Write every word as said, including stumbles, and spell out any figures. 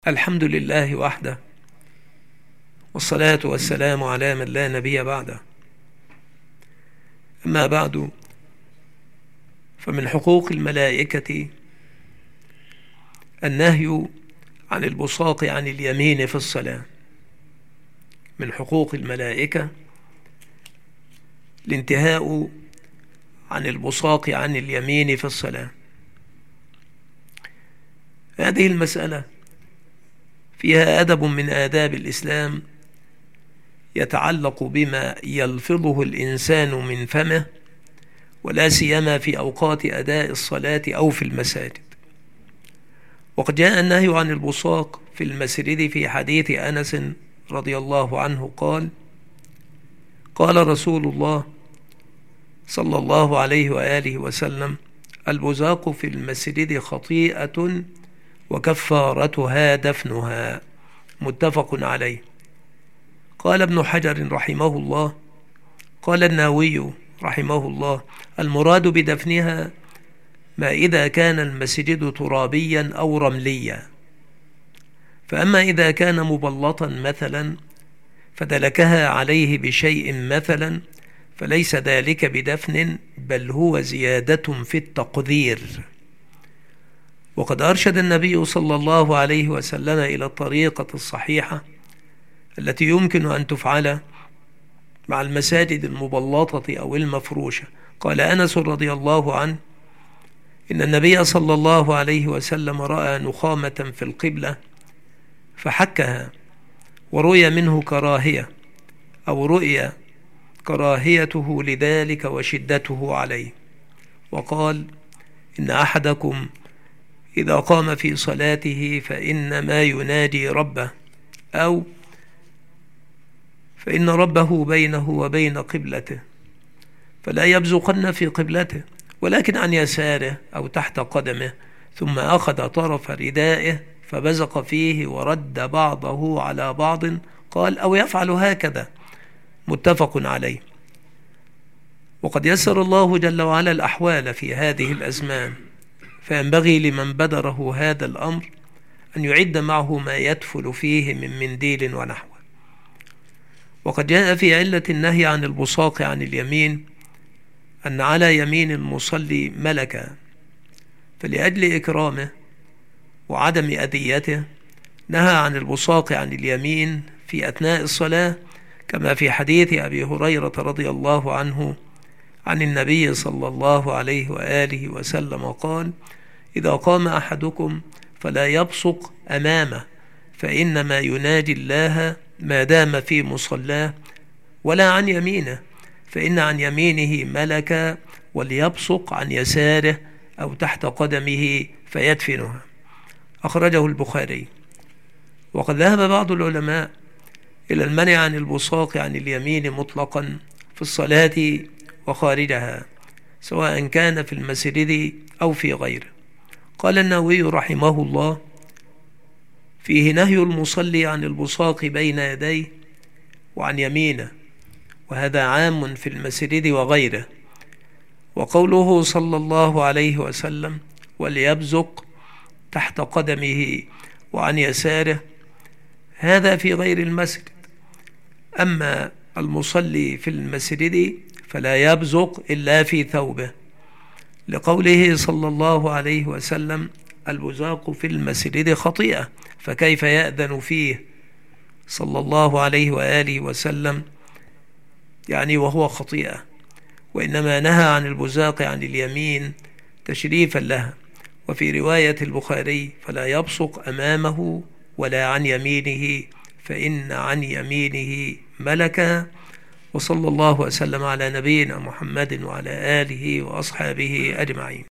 الحمد لله وحده، والصلاة والسلام على من لا نبي بعده. أما بعد، فمن حقوق الملائكة النهي عن البصاق عن اليمين في الصلاة. من حقوق الملائكة الانتهاء عن البصاق عن اليمين في الصلاة. هذه المسألة فيها أدب من آداب الإسلام يتعلق بما يلفظه الإنسان من فمه، ولا سيما في أوقات أداء الصلاة أو في المساجد. وقد جاء النهي عن البصاق في المسجد في حديث أنس رضي الله عنه قال: قال رسول الله صلى الله عليه وآله وسلم: البزاق في المسجد خطيئة وكفارتها دفنها. متفق عليه. قال ابن حجر رحمه الله: قال النووي رحمه الله: المراد بدفنها ما إذا كان المسجد ترابيا أو رمليا، فأما إذا كان مبلطا مثلا فدلكها عليه بشيء مثلا فليس ذلك بدفن، بل هو زيادة في التقدير. وقد أرشد النبي صلى الله عليه وسلم إلى الطريقة الصحيحة التي يمكن أن تفعل مع المساجد المبلطة أو المفروشة. قال أنس رضي الله عنه: إن النبي صلى الله عليه وسلم رأى نخامة في القبلة فحكها، وروي منه كراهية أو رؤيا كراهيته لذلك وشدته عليه، وقال: إن أحدكم إذا قام في صلاته فإنما ينادي ربه، أو فإن ربه بينه وبين قبلته، فلا يبزقن في قبلته ولكن عن يساره أو تحت قدمه، ثم أخذ طرف ردائه فبزق فيه ورد بعضه على بعض، قال: أو يفعل هكذا. متفق عليه. وقد يسر الله جل وعلا الأحوال في هذه الأزمان، فينبغي لمن بدره هذا الأمر أن يعد معه ما يدفل فيه من منديل ونحوه. وقد جاء في علة النهي عن البصاق عن اليمين أن على يمين المصلي ملكا، فلأجل إكرامه وعدم أذيته نهى عن البصاق عن اليمين في أثناء الصلاة، كما في حديث أبي هريرة رضي الله عنه عن النبي صلى الله عليه وآله وسلم قال: إذا قام أحدكم فلا يبصق أمامه، فإنما يناجي الله ما دام في مصلاه، ولا عن يمينه، فإن عن يمينه ملكا، وليبصق عن يساره أو تحت قدمه فيدفنها. أخرجه البخاري. وقد ذهب بعض العلماء إلى المنع عن البصاق عن اليمين مطلقا في الصلاة وخارجها، سواء كان في المسجد أو في غيره. قال النووي رحمه الله: فيه نهي المصلي عن البصاق بين يديه وعن يمينه، وهذا عام في المسجد وغيره. وقوله صلى الله عليه وسلم: وليبزق تحت قدمه وعن يساره، هذا في غير المسجد. أما المصلي في المسجد فلا يبزق إلا في ثوبه، لقوله صلى الله عليه وسلم: البزاق في المسجد خطيئة، فكيف يأذن فيه صلى الله عليه وآله وسلم يعني وهو خطيئة؟ وإنما نهى عن البزاق عن اليمين تشريفا لها. وفي رواية البخاري: فلا يبصق أمامه ولا عن يمينه، فإن عن يمينه ملكا. وصلى الله وسلم على نبينا محمد وعلى آله وأصحابه أجمعين.